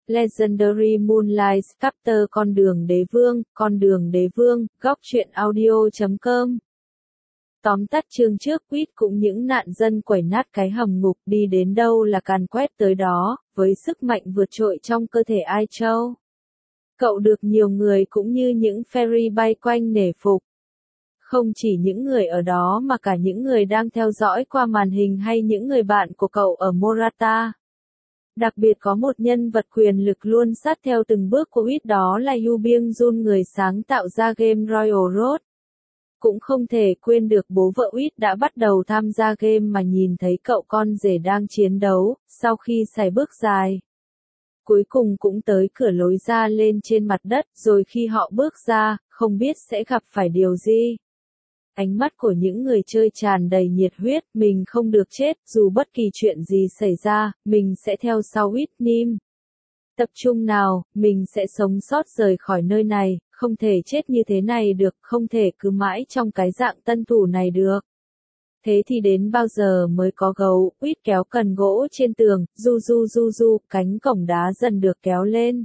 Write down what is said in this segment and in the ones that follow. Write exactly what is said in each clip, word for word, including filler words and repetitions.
Legendary Moonlight Chapter Con đường đế vương, con đường đế vương, góc truyện audio chấm com. Tóm tắt chương trước, Quýt cũng những nạn dân quẩy nát cái hầm ngục đi đến đâu là càn quét tới đó, với sức mạnh vượt trội trong cơ thể Ai Châu. Cậu được nhiều người cũng như những fairy bay quanh nể phục. Không chỉ những người ở đó mà cả những người đang theo dõi qua màn hình hay những người bạn của cậu ở Morata. Đặc biệt có một nhân vật quyền lực luôn sát theo từng bước của Quýt, đó là Yu Byung-jun, người sáng tạo ra game Royal Road. Cũng không thể quên được bố vợ Quýt đã bắt đầu tham gia game mà nhìn thấy cậu con rể đang chiến đấu, sau khi sải bước dài. Cuối cùng cũng tới cửa lối ra lên trên mặt đất, rồi khi họ bước ra, không biết sẽ gặp phải điều gì. Ánh mắt của những người chơi tràn đầy nhiệt huyết, mình không được chết, dù bất kỳ chuyện gì xảy ra, mình sẽ theo sau Whitney. Tập trung nào, mình sẽ sống sót rời khỏi nơi này, không thể chết như thế này được, không thể cứ mãi trong cái dạng tân thủ này được. Thế thì đến bao giờ mới có gấu? Quýt kéo cần gỗ trên tường, du du du du, cánh cổng đá dần được kéo lên.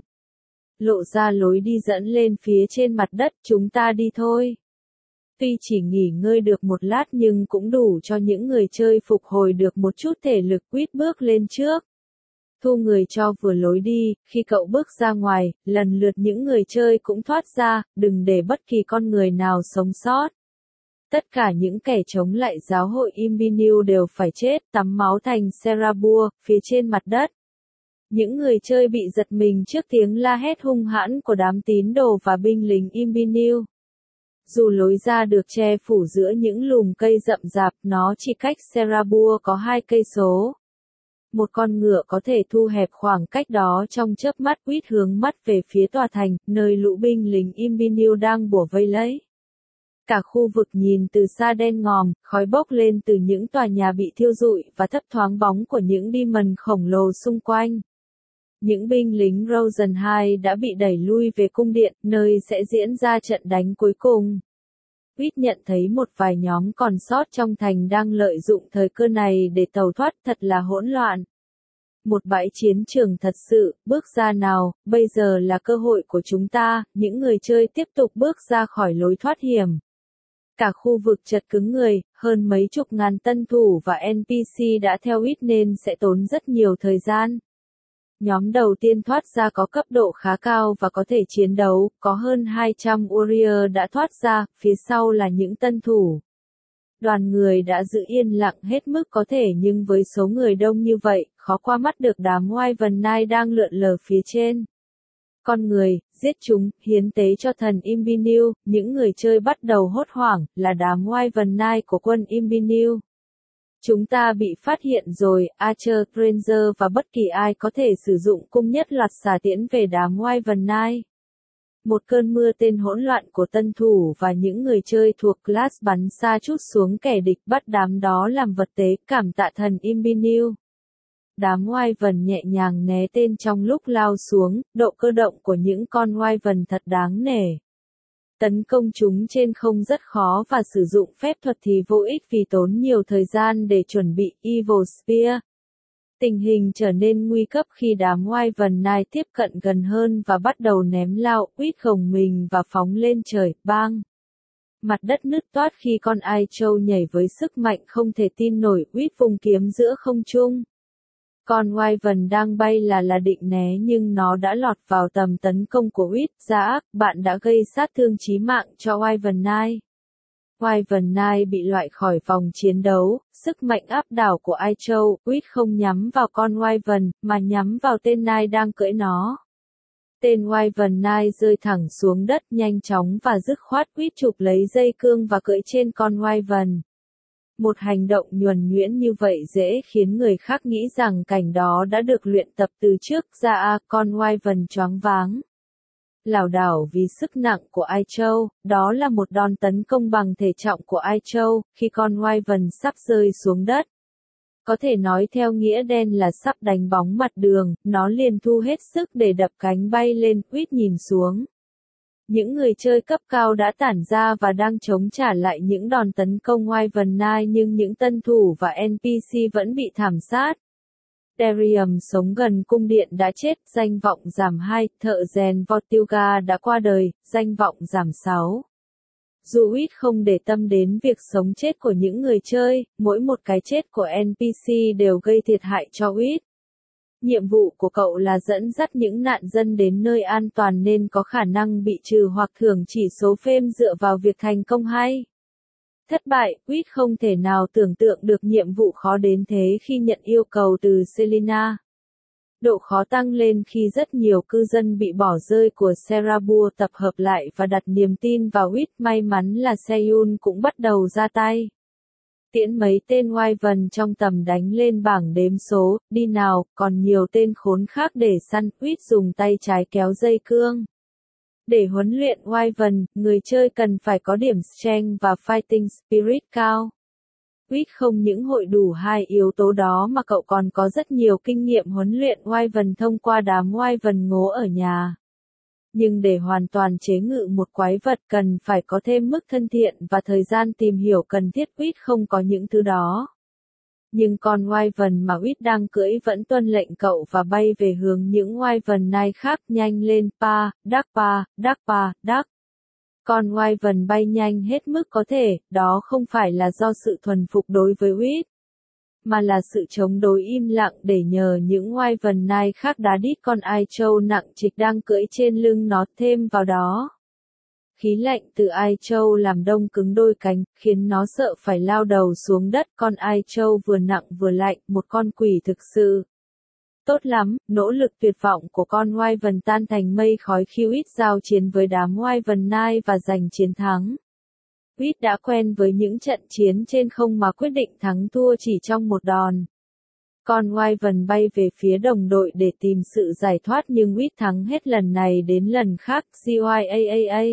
Lộ ra lối đi dẫn lên phía trên mặt đất, chúng ta đi thôi. Tuy chỉ nghỉ ngơi được một lát nhưng cũng đủ cho những người chơi phục hồi được một chút thể lực. Quýt bước lên trước. Thu người cho vừa lối đi, khi cậu bước ra ngoài, lần lượt những người chơi cũng thoát ra, đừng để bất kỳ con người nào sống sót. Tất cả những kẻ chống lại giáo hội Imbinu đều phải chết, tắm máu thành Serabua, phía trên mặt đất. Những người chơi bị giật mình trước tiếng la hét hung hãn của đám tín đồ và binh lính Imbinu. Dù lối ra được che phủ giữa những lùm cây rậm rạp, nó chỉ cách Serabua có hai cây số. Một con ngựa có thể thu hẹp khoảng cách đó trong chớp mắt. Quýt hướng mắt về phía tòa thành, nơi lũ binh lính Imbinu đang bủa vây lấy. Cả khu vực nhìn từ xa đen ngòm, khói bốc lên từ những tòa nhà bị thiêu rụi và thấp thoáng bóng của những demon khổng lồ xung quanh. Những binh lính Rosen hai đã bị đẩy lui về cung điện, nơi sẽ diễn ra trận đánh cuối cùng. Quýt nhận thấy một vài nhóm còn sót trong thành đang lợi dụng thời cơ này để tẩu thoát, thật là hỗn loạn. Một bãi chiến trường thật sự, bước ra nào, bây giờ là cơ hội của chúng ta. Những người chơi tiếp tục bước ra khỏi lối thoát hiểm. Cả khu vực chật cứng người, hơn mấy chục ngàn tân thủ và en pê xê đã theo Quýt nên sẽ tốn rất nhiều thời gian. Nhóm đầu tiên thoát ra có cấp độ khá cao và có thể chiến đấu, có hơn hai trăm warrior đã thoát ra, phía sau là những tân thủ. Đoàn người đã giữ yên lặng hết mức có thể nhưng với số người đông như vậy, khó qua mắt được đám Wyvern Knight đang lượn lờ phía trên. Con người, giết chúng, hiến tế cho thần Imbinu, những người chơi bắt đầu hốt hoảng, là đám Wyvern Knight của quân Imbinu. Chúng ta bị phát hiện rồi. Archer, Ranger và bất kỳ ai có thể sử dụng cung nhất loạt xạ tiễn về đám Wyvern Knight. Một cơn mưa tên hỗn loạn của tân thủ và những người chơi thuộc class bắn xa trút xuống kẻ địch, bắt đám đó làm vật tế, cảm tạ thần Imbinu. Đám Wyvern nhẹ nhàng né tên trong lúc lao xuống, độ cơ động của những con Wyvern thật đáng nể. Tấn công chúng trên không rất khó và sử dụng phép thuật thì vô ích vì tốn nhiều thời gian để chuẩn bị Evil Spear. Tình hình trở nên nguy cấp khi đám Wyvern Knight tiếp cận gần hơn và bắt đầu ném lao. Quýt gồng mình và phóng lên trời, bang. Mặt đất nứt toát khi con Ai Châu nhảy với sức mạnh không thể tin nổi. Quýt vùng kiếm giữa không trung. Con Wyvern đang bay là là định né nhưng nó đã lọt vào tầm tấn công của Quýt. Dạ, bạn đã gây sát thương chí mạng cho Wyvern Knight. Wyvern Knight bị loại khỏi vòng chiến đấu, sức mạnh áp đảo của Ai Châu. Quýt không nhắm vào con Wyvern, mà nhắm vào tên Knight đang cưỡi nó. Tên Wyvern Knight rơi thẳng xuống đất nhanh chóng và dứt khoát. Quýt chụp lấy dây cương và cưỡi trên con Wyvern. Một hành động nhuần nhuyễn như vậy dễ khiến người khác nghĩ rằng cảnh đó đã được luyện tập từ trước. Ra con Wyvern choáng váng. Lảo đảo vì sức nặng của Ai Châu, đó là một đòn tấn công bằng thể trọng của Ai Châu, khi con Wyvern sắp rơi xuống đất. Có thể nói theo nghĩa đen là sắp đánh bóng mặt đường, nó liền thu hết sức để đập cánh bay lên. Quýt nhìn xuống. Những người chơi cấp cao đã tản ra và đang chống trả lại những đòn tấn công Wyvern Knight nhưng những tân thủ và en pê xê vẫn bị thảm sát. Derium sống gần cung điện đã chết, danh vọng giảm hai, thợ rèn Vortilga đã qua đời, danh vọng giảm sáu. Dù Wit không để tâm đến việc sống chết của những người chơi, mỗi một cái chết của en pê xê đều gây thiệt hại cho Wit. Nhiệm vụ của cậu là dẫn dắt những nạn dân đến nơi an toàn nên có khả năng bị trừ hoặc thưởng chỉ số phêm dựa vào việc thành công hay thất bại. Wit không thể nào tưởng tượng được nhiệm vụ khó đến thế khi nhận yêu cầu từ Selena. Độ khó tăng lên khi rất nhiều cư dân bị bỏ rơi của Serabua tập hợp lại và đặt niềm tin vào Wit. May mắn là Seiyun cũng bắt đầu ra tay. Tiễn mấy tên Wyvern trong tầm đánh lên bảng đếm số, đi nào, còn nhiều tên khốn khác để săn. Wit dùng tay trái kéo dây cương. Để huấn luyện Wyvern, người chơi cần phải có điểm Strength và Fighting Spirit cao. Wit không những hội đủ hai yếu tố đó mà cậu còn có rất nhiều kinh nghiệm huấn luyện Wyvern thông qua đám Wyvern ngố ở nhà. Nhưng để hoàn toàn chế ngự một quái vật cần phải có thêm mức thân thiện và thời gian tìm hiểu cần thiết. Wit không có những thứ đó. Nhưng con Wyvern mà Wit đang cưỡi vẫn tuân lệnh cậu và bay về hướng những Wyvern nai khác. Nhanh lên pa, đắc pa, đắc pa, đắc. Con Wyvern bay nhanh hết mức có thể, đó không phải là do sự thuần phục đối với Wit, mà là sự chống đối im lặng để nhờ những Wyvern nai khác đá đít con Ai Châu nặng trịch đang cưỡi trên lưng nó thêm vào đó. Khí lạnh từ Ai Châu làm đông cứng đôi cánh, khiến nó sợ phải lao đầu xuống đất. Con Ai Châu vừa nặng vừa lạnh, một con quỷ thực sự. Tốt lắm, nỗ lực tuyệt vọng của con Wyvern tan thành mây khói khi Wit giao chiến với đám Wyvern nai và giành chiến thắng. Wit đã quen với những trận chiến trên không mà quyết định thắng thua chỉ trong một đòn. Con Wyvern bay về phía đồng đội để tìm sự giải thoát nhưng Wit thắng hết lần này đến lần khác. Gyaaaa.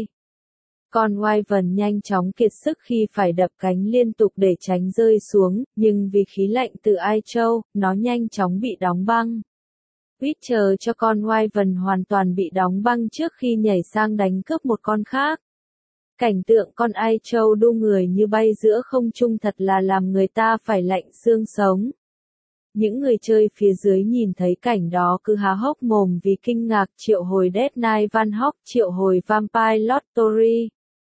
Con Wyvern nhanh chóng kiệt sức khi phải đập cánh liên tục để tránh rơi xuống, nhưng vì khí lạnh từ Ai Châu, nó nhanh chóng bị đóng băng. Wit chờ cho con Wyvern hoàn toàn bị đóng băng trước khi nhảy sang đánh cướp một con khác. Cảnh tượng con Ai Châu đu người như bay giữa không trung thật là làm người ta phải lạnh xương sống. Những người chơi phía dưới nhìn thấy cảnh đó cứ há hốc mồm vì kinh ngạc. Triệu hồi Death Knight Van Hawk, triệu hồi Vampire Lord Tori.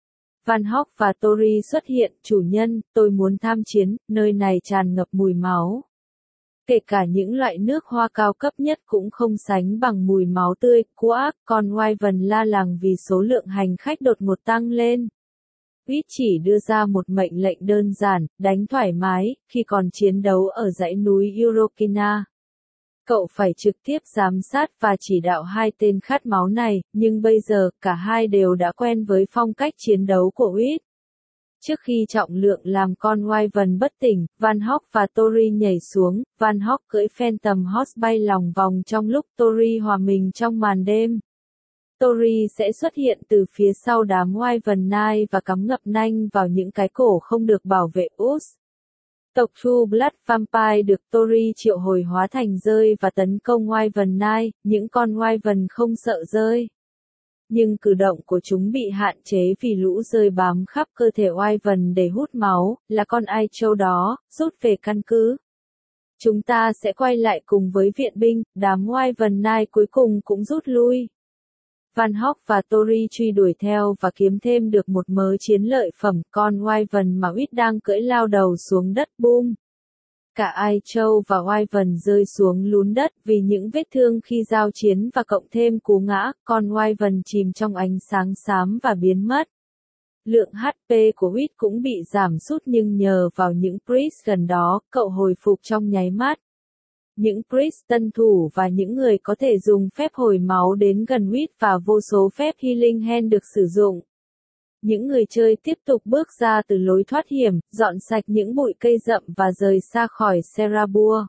Van Hawk và Tori xuất hiện. Chủ nhân, tôi muốn tham chiến, nơi này tràn ngập mùi máu. Kể cả những loại nước hoa cao cấp nhất cũng không sánh bằng mùi máu tươi. Quack, con Wyvern la làng vì số lượng hành khách đột ngột tăng lên. Wit chỉ đưa ra một mệnh lệnh đơn giản, đánh thoải mái, khi còn chiến đấu ở dãy núi Eurokina. Cậu phải trực tiếp giám sát và chỉ đạo hai tên khát máu này, nhưng bây giờ, cả hai đều đã quen với phong cách chiến đấu của Wit. Trước khi trọng lượng làm con Wyvern bất tỉnh, Van Hawk và Tori nhảy xuống. Van Hawk cưỡi Phantom Horse bay lòng vòng trong lúc Tori hòa mình trong màn đêm. Tori sẽ xuất hiện từ phía sau đám Wyvern nai và cắm ngập nanh vào những cái cổ không được bảo vệ. Us. Tộc True Blood Vampire được Tori triệu hồi hóa thành rơi và tấn công Wyvern nai. Những con Wyvern không sợ rơi. Nhưng cử động của chúng bị hạn chế vì lũ rơi bám khắp cơ thể Wyvern để hút máu. Là con Ai Châu đó, rút về căn cứ. Chúng ta sẽ quay lại cùng với viện binh. Đám Wyvern nai cuối cùng cũng rút lui. Van Hawk và Tori truy đuổi theo và kiếm thêm được một mớ chiến lợi phẩm. Con Wyvern mà Wit đang cưỡi lao đầu xuống đất. Boom. Cả Ai Châu và Wyvern rơi xuống lún đất vì những vết thương khi giao chiến và cộng thêm cú ngã. Con Wyvern chìm trong ánh sáng xám và biến mất. Lượng hát pê của Wit cũng bị giảm sút nhưng nhờ vào những priest gần đó, cậu hồi phục trong nháy mắt. Những priest tân thủ và những người có thể dùng phép hồi máu đến gần Wit và vô số phép healing hand được sử dụng. Những người chơi tiếp tục bước ra từ lối thoát hiểm, dọn sạch những bụi cây rậm và rời xa khỏi Serabua.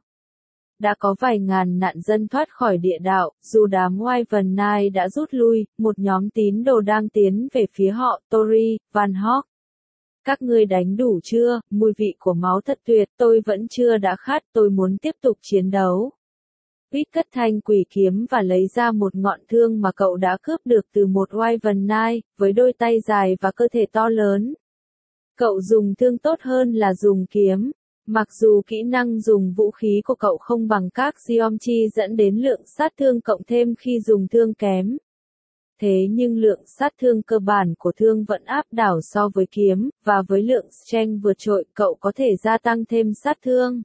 Đã có vài ngàn nạn dân thoát khỏi địa đạo, dù đám Wyvern nai đã rút lui, một nhóm tín đồ đang tiến về phía họ. Tori, Van Hawk. Các ngươi đánh đủ chưa? Mùi vị của máu thật tuyệt, tôi vẫn chưa đã khát, tôi muốn tiếp tục chiến đấu. Wit cất thanh quỷ kiếm và lấy ra một ngọn thương mà cậu đã cướp được từ một Wyvern nai, với đôi tay dài và cơ thể to lớn. Cậu dùng thương tốt hơn là dùng kiếm. Mặc dù kỹ năng dùng vũ khí của cậu không bằng các Geomchi dẫn đến lượng sát thương cộng thêm khi dùng thương kém. Thế nhưng lượng sát thương cơ bản của thương vẫn áp đảo so với kiếm, và với lượng strength vượt trội, cậu có thể gia tăng thêm sát thương.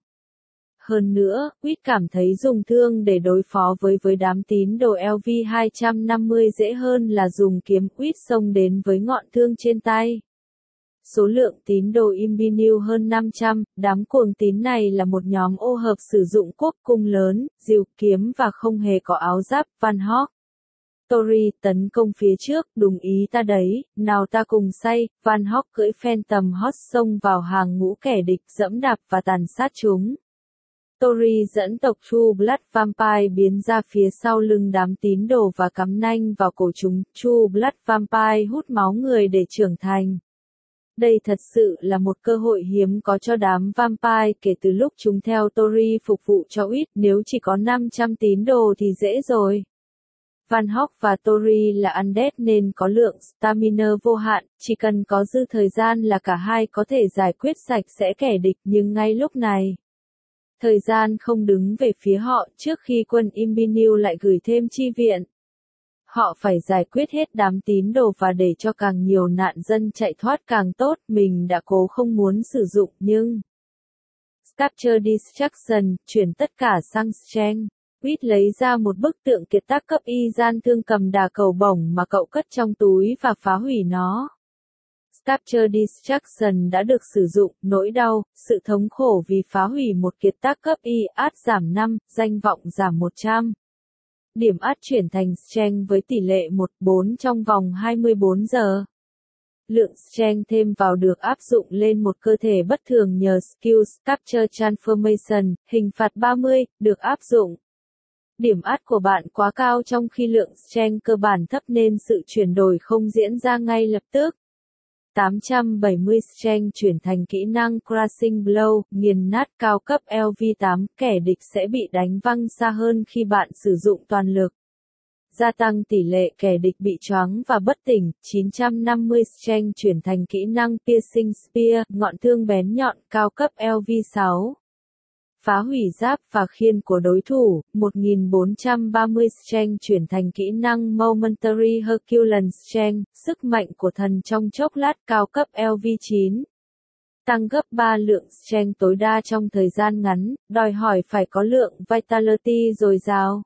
Hơn nữa, Quýt cảm thấy dùng thương để đối phó với với đám tín đồ L V hai năm mươi dễ hơn là dùng kiếm. Quýt xông đến với ngọn thương trên tay. Số lượng tín đồ Imbinil hơn năm trăm, đám cuồng tín này là một nhóm ô hợp sử dụng quốc cung lớn, diều, kiếm và không hề có áo giáp. Van Hawk. Tori tấn công phía trước, đúng ý ta đấy, nào ta cùng say. Van Hawk cưỡi Phantom Horse xông vào hàng ngũ kẻ địch, dẫm đạp và tàn sát chúng. Tori dẫn tộc True Blood Vampire biến ra phía sau lưng đám tín đồ và cắm nanh vào cổ chúng. True Blood Vampire hút máu người để trưởng thành. Đây thật sự là một cơ hội hiếm có cho đám vampire kể từ lúc chúng theo Tori phục vụ cho Quýt. Nếu chỉ có năm trăm tín đồ thì dễ rồi. Van Hawk và Tori là undead nên có lượng stamina vô hạn, chỉ cần có dư thời gian là cả hai có thể giải quyết sạch sẽ kẻ địch, nhưng ngay lúc này, thời gian không đứng về phía họ trước khi quân Imbinil lại gửi thêm chi viện. Họ phải giải quyết hết đám tín đồ và để cho càng nhiều nạn dân chạy thoát càng tốt. Mình đã cố không muốn sử dụng nhưng Sculpture Destruction, chuyển tất cả sang Strength. Quýt lấy ra một bức tượng kiệt tác cấp y gian thương cầm đà cầu bổng mà cậu cất trong túi và phá hủy nó. Sculpture Destruction đã được sử dụng. Nỗi đau, sự thống khổ vì phá hủy một kiệt tác cấp y, át giảm năm, danh vọng giảm một trăm. Điểm át chuyển thành Strength với tỷ lệ một phần bốn trong vòng hai mươi bốn giờ. Lượng Strength thêm vào được áp dụng lên một cơ thể bất thường nhờ skill Sculpture Transformation, hình phạt ba mươi, được áp dụng. Điểm át của bạn quá cao trong khi lượng Strength cơ bản thấp nên sự chuyển đổi không diễn ra ngay lập tức. tám trăm bảy mươi Strength chuyển thành kỹ năng Crushing Blow, nghiền nát cao cấp L V tám, kẻ địch sẽ bị đánh văng xa hơn khi bạn sử dụng toàn lực. Gia tăng tỷ lệ kẻ địch bị choáng và bất tỉnh. chín trăm năm mươi Strength chuyển thành kỹ năng Piercing Spear, ngọn thương bén nhọn cao cấp L V sáu. Phá hủy giáp và khiên của đối thủ. một nghìn bốn trăm ba mươi Strength chuyển thành kỹ năng Momentary Herculean Strength, sức mạnh của thần trong chốc lát cao cấp L V chín. Tăng gấp ba lượng Strength tối đa trong thời gian ngắn, đòi hỏi phải có lượng Vitality dồi dào.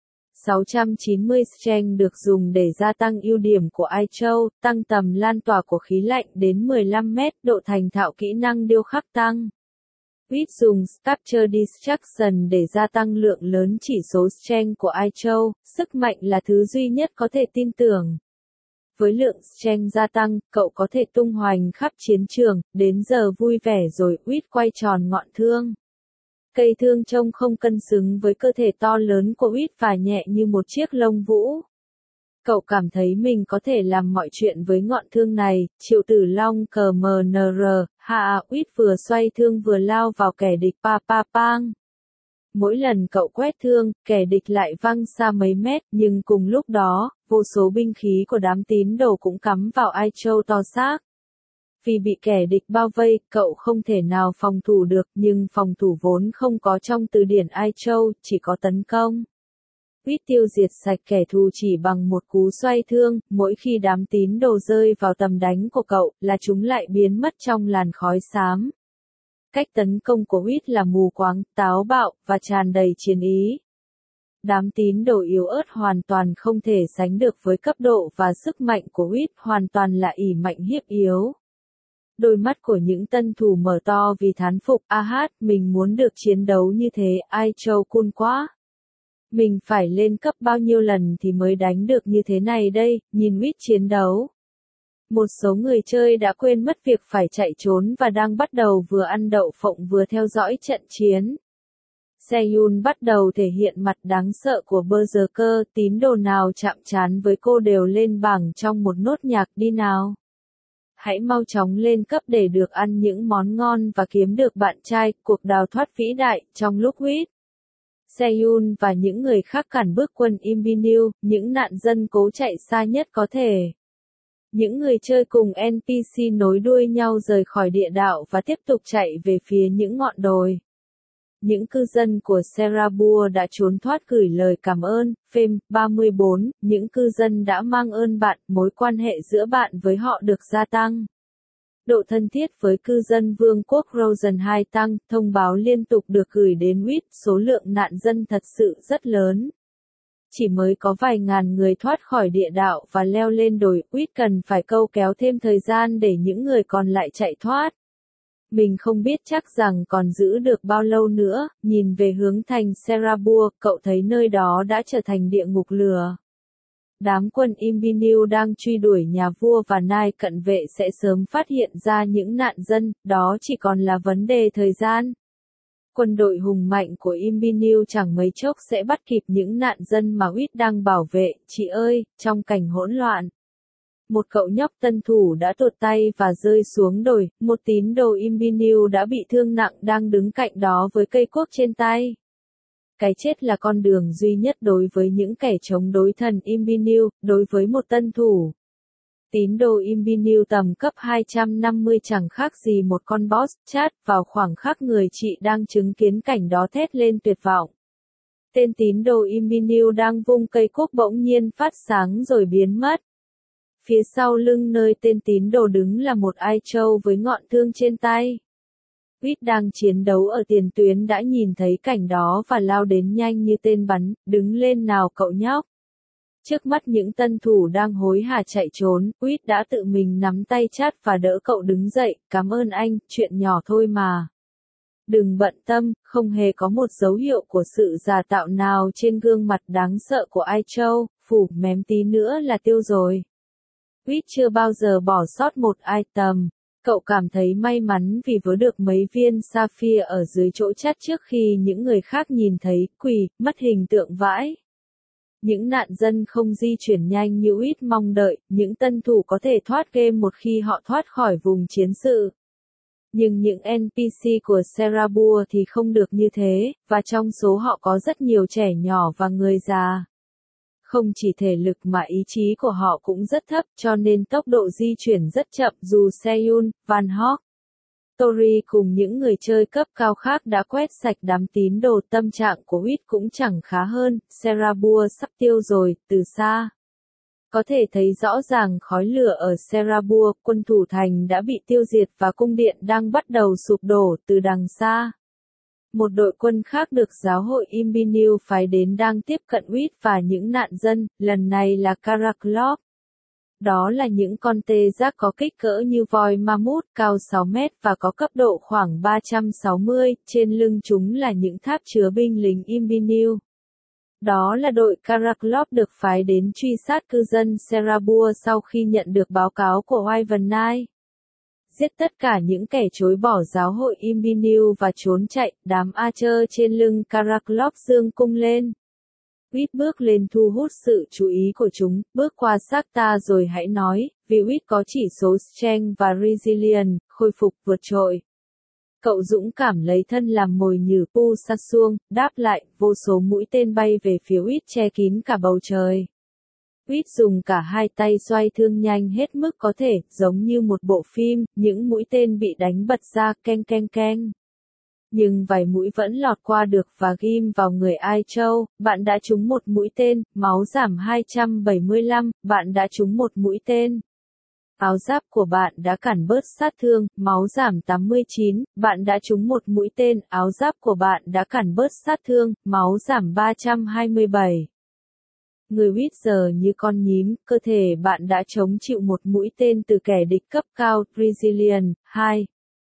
sáu trăm chín mươi Strength được dùng để gia tăng ưu điểm của Ai Châu, tăng tầm lan tỏa của khí lạnh đến mười lăm mét, độ thành thạo kỹ năng điêu khắc tăng. Quýt dùng Sculpture Destruction để gia tăng lượng lớn chỉ số Strength của Ai Châu, sức mạnh là thứ duy nhất có thể tin tưởng. Với lượng Strength gia tăng, cậu có thể tung hoành khắp chiến trường, đến giờ vui vẻ rồi. Quýt quay tròn ngọn thương. Cây thương trông không cân xứng với cơ thể to lớn của Quýt và nhẹ như một chiếc lông vũ. Cậu cảm thấy mình có thể làm mọi chuyện với ngọn thương này. Triệu Tử Long cờ em en rờ, hạ Quýt vừa xoay thương vừa lao vào kẻ địch. Pa pa pang. Mỗi lần cậu quét thương, kẻ địch lại văng xa mấy mét, nhưng cùng lúc đó, vô số binh khí của đám tín đồ cũng cắm vào Ai Châu to xác. Vì bị kẻ địch bao vây, cậu không thể nào phòng thủ được, nhưng phòng thủ vốn không có trong từ điển Ai Châu, chỉ có tấn công. Quýt tiêu diệt sạch kẻ thù chỉ bằng một cú xoay thương. Mỗi khi đám tín đồ rơi vào tầm đánh của cậu, là chúng lại biến mất trong làn khói xám. Cách tấn công của Quýt là mù quáng, táo bạo, và tràn đầy chiến ý. Đám tín đồ yếu ớt hoàn toàn không thể sánh được với cấp độ và sức mạnh của Quýt, hoàn toàn là ỷ mạnh hiếp yếu. Đôi mắt của những tân thủ mở to vì thán phục. A hát, mình muốn được chiến đấu như thế. Ai Châu cool quá. Mình phải lên cấp bao nhiêu lần thì mới đánh được như thế này đây. Nhìn Quýt chiến đấu. Một số người chơi đã quên mất việc phải chạy trốn và đang bắt đầu vừa ăn đậu phộng vừa theo dõi trận chiến. Seyun bắt đầu thể hiện mặt đáng sợ của Berserker. Tín đồ nào chạm trán với cô đều lên bảng trong một nốt nhạc. Đi nào. Hãy mau chóng lên cấp để được ăn những món ngon và kiếm được bạn trai. Cuộc đào thoát vĩ đại. Trong lúc Quýt, Seyun và những người khác cản bước quân Imbinil, những nạn dân cố chạy xa nhất có thể. Những người chơi cùng en pê xê nối đuôi nhau rời khỏi địa đạo và tiếp tục chạy về phía những ngọn đồi. Những cư dân của Serabua đã trốn thoát gửi lời cảm ơn. Phêm, ba mươi bốn, những cư dân đã mang ơn bạn, mối quan hệ giữa bạn với họ được gia tăng. Độ thân thiết với cư dân Vương quốc Rosen hai tăng, thông báo liên tục được gửi đến u i tê, số lượng nạn dân thật sự rất lớn. Chỉ mới có vài ngàn người thoát khỏi địa đạo và leo lên đồi, u i tê cần phải câu kéo thêm thời gian để những người còn lại chạy thoát. Mình không biết chắc rằng còn giữ được bao lâu nữa, nhìn về hướng thành Serabua, cậu thấy nơi đó đã trở thành địa ngục lửa. Đám quân Imbiniu đang truy đuổi nhà vua và nai cận vệ sẽ sớm phát hiện ra những nạn dân, đó chỉ còn là vấn đề thời gian. Quân đội hùng mạnh của Imbiniu chẳng mấy chốc sẽ bắt kịp những nạn dân mà u i tê đang bảo vệ, chị ơi, trong cảnh hỗn loạn. Một cậu nhóc tân thủ đã tuột tay và rơi xuống đồi, một tín đồ Imbiniu đã bị thương nặng đang đứng cạnh đó với cây cuốc trên tay. Cái chết là con đường duy nhất đối với những kẻ chống đối thần Imbiniu, đối với một tân thủ. Tín đồ Imbiniu tầm cấp hai trăm năm mươi chẳng khác gì một con boss chat, vào khoảng khắc người chị đang chứng kiến cảnh đó thét lên tuyệt vọng. Tên tín đồ Imbiniu đang vung cây cuốc bỗng nhiên phát sáng rồi biến mất. Phía sau lưng nơi tên tín đồ đứng là một ai trâu với ngọn thương trên tay. u i tê đang chiến đấu ở tiền tuyến đã nhìn thấy cảnh đó và lao đến nhanh như tên bắn, đứng lên nào cậu nhóc. Trước mắt những tân thủ đang hối hả chạy trốn, u i tê đã tự mình nắm tay chat và đỡ cậu đứng dậy, cảm ơn anh, chuyện nhỏ thôi mà. Đừng bận tâm, không hề có một dấu hiệu của sự giả tạo nào trên gương mặt đáng sợ của ai trâu, phủ mém tí nữa là tiêu rồi. u i tê chưa bao giờ bỏ sót một item. Cậu cảm thấy may mắn vì vớ được mấy viên sapphire ở dưới chỗ chat trước khi những người khác nhìn thấy, quỳ, mất hình tượng vãi. Những nạn dân không di chuyển nhanh như u i tê mong đợi, những tân thủ có thể thoát game một khi họ thoát khỏi vùng chiến sự. Nhưng những en pê xê của Serabua thì không được như thế, và trong số họ có rất nhiều trẻ nhỏ và người già. Không chỉ thể lực mà ý chí của họ cũng rất thấp, cho nên tốc độ di chuyển rất chậm dù Seoul, Van Hock, Tori cùng những người chơi cấp cao khác đã quét sạch đám tín đồ. Tâm trạng của u i tê cũng chẳng khá hơn, Serabua sắp tiêu rồi, từ xa. Có thể thấy rõ ràng khói lửa ở Serabua, quân thủ thành đã bị tiêu diệt và cung điện đang bắt đầu sụp đổ từ đằng xa. Một đội quân khác được giáo hội Imbiniu phái đến đang tiếp cận u i tê và những nạn dân, lần này là Karaklov. Đó là những con tê giác có kích cỡ như voi mammoth, cao sáu mét và có cấp độ khoảng ba trăm sáu mươi, trên lưng chúng là những tháp chứa binh lính Imbiniu. Đó là đội Karaklov được phái đến truy sát cư dân Serabua sau khi nhận được báo cáo của Wyvern Knight. Giết tất cả những kẻ chối bỏ giáo hội Imbiniu và trốn chạy, đám Archer trên lưng Karaklov giương cung lên. u i tê bước lên thu hút sự chú ý của chúng, bước qua xác ta rồi hãy nói, vì u i tê có chỉ số Strength và Resilience, khôi phục vượt trội. Cậu dũng cảm lấy thân làm mồi nhử Pu Sasuong, đáp lại, vô số mũi tên bay về phía u i tê che kín cả bầu trời. u i tê dùng cả hai tay xoay thương nhanh hết mức có thể, giống như một bộ phim, những mũi tên bị đánh bật ra, keng keng keng. Nhưng vài mũi vẫn lọt qua được và ghim vào người Ai Châu, bạn đã trúng một mũi tên, máu giảm hai trăm bảy mươi lăm, bạn đã trúng một mũi tên. Áo giáp của bạn đã cản bớt sát thương, máu giảm tám mươi chín, bạn đã trúng một mũi tên, áo giáp của bạn đã cản bớt sát thương, máu giảm ba trăm hai mươi bảy. Người u i tê giờ như con nhím, cơ thể bạn đã chống chịu một mũi tên từ kẻ địch cấp cao, Resilience, hai.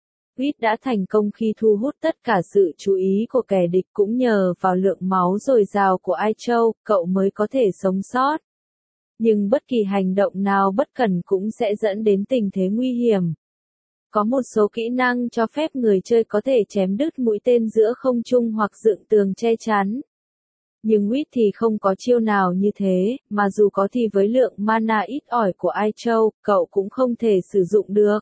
u i tê đã thành công khi thu hút tất cả sự chú ý của kẻ địch cũng nhờ vào lượng máu dồi dào của Ai Châu, cậu mới có thể sống sót. Nhưng bất kỳ hành động nào bất cẩn cũng sẽ dẫn đến tình thế nguy hiểm. Có một số kỹ năng cho phép người chơi có thể chém đứt mũi tên giữa không trung hoặc dựng tường che chắn. Nhưng u i tê thì không có chiêu nào như thế, mà dù có thì với lượng mana ít ỏi của Ai Châu, cậu cũng không thể sử dụng được.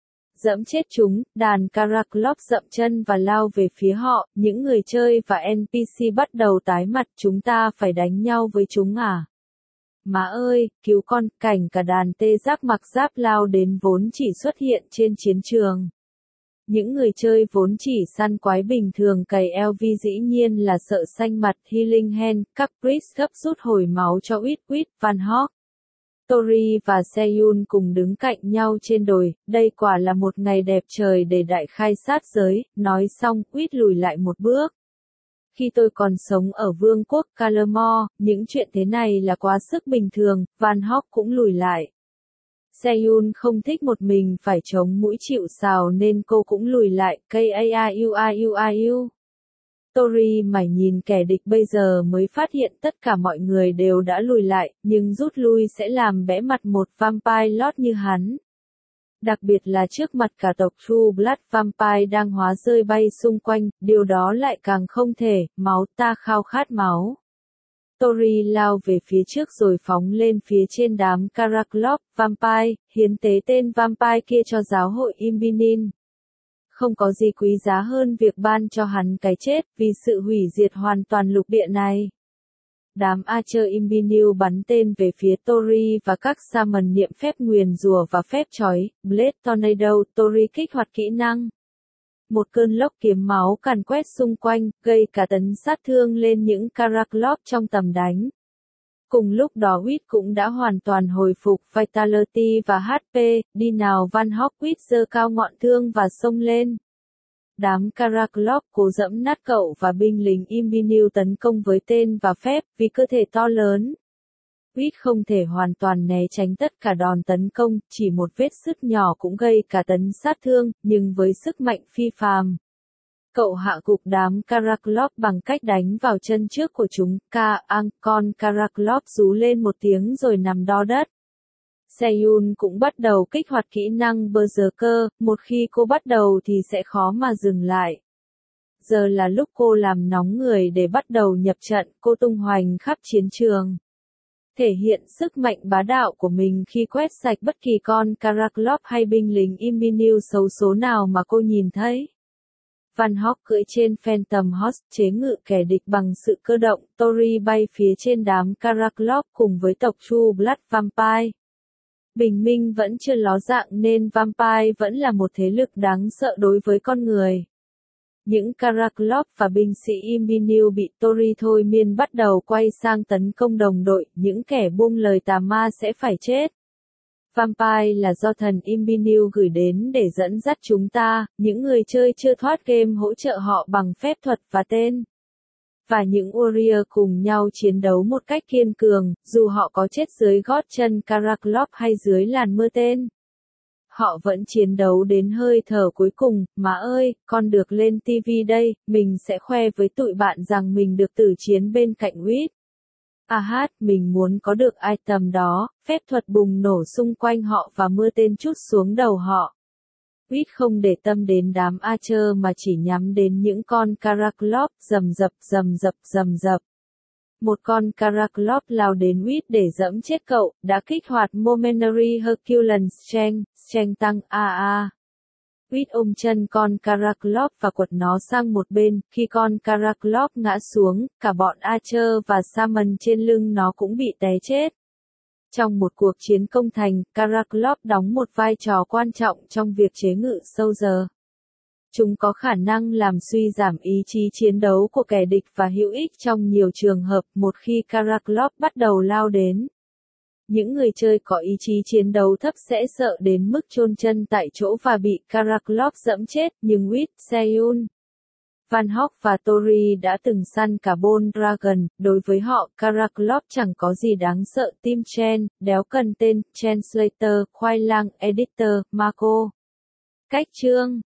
Dẫm chết chúng, đàn Karaklov dậm chân và lao về phía họ, những người chơi và en pê xê bắt đầu tái mặt, chúng ta phải đánh nhau với chúng à? Má ơi, cứu con, cảnh cả đàn tê giác mặc giáp lao đến vốn chỉ xuất hiện trên chiến trường. Những người chơi vốn chỉ săn quái bình thường cày eo vi dĩ nhiên là sợ xanh mặt. Healing Hand, các priest gấp rút hồi máu cho Uýt Uýt, Van Hawk, Tori và Seyun cùng đứng cạnh nhau trên đồi. Đây quả là một ngày đẹp trời để đại khai sát giới. Nói xong, Uýt lùi lại một bước. Khi tôi còn sống ở vương quốc Calamore, những chuyện thế này là quá sức bình thường. Van Hawk cũng lùi lại. Seyun không thích một mình phải chống mũi chịu sào nên cô cũng lùi lại. K A I U I U I U. Tori mải nhìn kẻ địch bây giờ mới phát hiện tất cả mọi người đều đã lùi lại, nhưng rút lui sẽ làm bẽ mặt một vampire lord như hắn. Đặc biệt là trước mặt cả tộc True Blood Vampire đang hóa rơi bay xung quanh, điều đó lại càng không thể. Máu, ta khao khát máu. Tori lao về phía trước rồi phóng lên phía trên đám Karaklov Vampire, hiến tế tên vampire kia cho giáo hội Imbinin. Không có gì quý giá hơn việc ban cho hắn cái chết, vì sự hủy diệt hoàn toàn lục địa này. Đám Archer Imbinu bắn tên về phía Tori và các Shaman niệm phép nguyền rủa và phép chói. Blade Tornado, Tori kích hoạt kỹ năng. Một cơn lốc kiếm máu càn quét xung quanh, gây cả tấn sát thương lên những Karaklov trong tầm đánh. Cùng lúc đó Uýt cũng đã hoàn toàn hồi phục Vitality và hát pê, đi nào Van Hawk. Uýt giơ cao ngọn thương và xông lên. Đám Karaklov cố dẫm nát cậu và binh lính Imbinu tấn công với tên và phép, vì cơ thể to lớn. Uýt không thể hoàn toàn né tránh tất cả đòn tấn công, chỉ một vết sứt nhỏ cũng gây cả tấn sát thương, nhưng với sức mạnh phi phàm. Cậu hạ gục đám Karaklov bằng cách đánh vào chân trước của chúng. Ka ang, con Karaklov rú lên một tiếng rồi nằm đo đất. Seyun cũng bắt đầu kích hoạt kỹ năng Berserker, một khi cô bắt đầu thì sẽ khó mà dừng lại. Giờ là lúc cô làm nóng người để bắt đầu nhập trận. Cô tung hoành khắp chiến trường, thể hiện sức mạnh bá đạo của mình khi quét sạch bất kỳ con Karaklov hay binh lính Imbinu xấu số nào mà cô nhìn thấy. Van Hawk cưỡi trên Phantom Horse chế ngự kẻ địch bằng sự cơ động. Tori bay phía trên đám Karaklov cùng với tộc True Blood Vampire. Bình minh vẫn chưa ló dạng nên Vampire vẫn là một thế lực đáng sợ đối với con người. Những Karaklov và binh sĩ Imbinu bị Tori thôi miên bắt đầu quay sang tấn công đồng đội. Những kẻ buông lời tà ma sẽ phải chết. Vampire là do thần Imbinu gửi đến để dẫn dắt chúng ta, những người chơi chưa thoát game hỗ trợ họ bằng phép thuật và tên. Và những warrior cùng nhau chiến đấu một cách kiên cường, dù họ có chết dưới gót chân Karaklov hay dưới làn mưa tên. Họ vẫn chiến đấu đến hơi thở cuối cùng. Má ơi, con được lên ti vi đây, mình sẽ khoe với tụi bạn rằng mình được tử chiến bên cạnh Uýt. À hát, mình muốn có được item đó. Phép thuật bùng nổ xung quanh họ và mưa tên trút xuống đầu họ. Uýt không để tâm đến đám Archer mà chỉ nhắm đến những con Karaklov. Rầm rập rầm rập rầm rập. Một con Karaklov lao đến Uýt để giẫm chết cậu, đã kích hoạt Momentary Herculean Strength, strength tăng a a. Uýt ôm chân con Karaklov và quật nó sang một bên. Khi con Karaklov ngã xuống, cả bọn Archer và Shaman trên lưng nó cũng bị té chết. Trong một cuộc chiến công thành, Karaklov đóng một vai trò quan trọng trong việc chế ngự Soldier. Chúng có khả năng làm suy giảm ý chí chiến đấu của kẻ địch và hữu ích trong nhiều trường hợp. Một khi Karaklov bắt đầu lao đến, những người chơi có ý chí chiến đấu thấp sẽ sợ đến mức chôn chân tại chỗ và bị Karaklov dẫm chết. Nhưng Uýt, Seyun, Van Hawk và Tori đã từng săn cả Bone Dragon. Đối với họ, Karaklov chẳng có gì đáng sợ. Tim Chen, đéo cần tên, Translator, khoai lang, Editor, Marco. Cách chương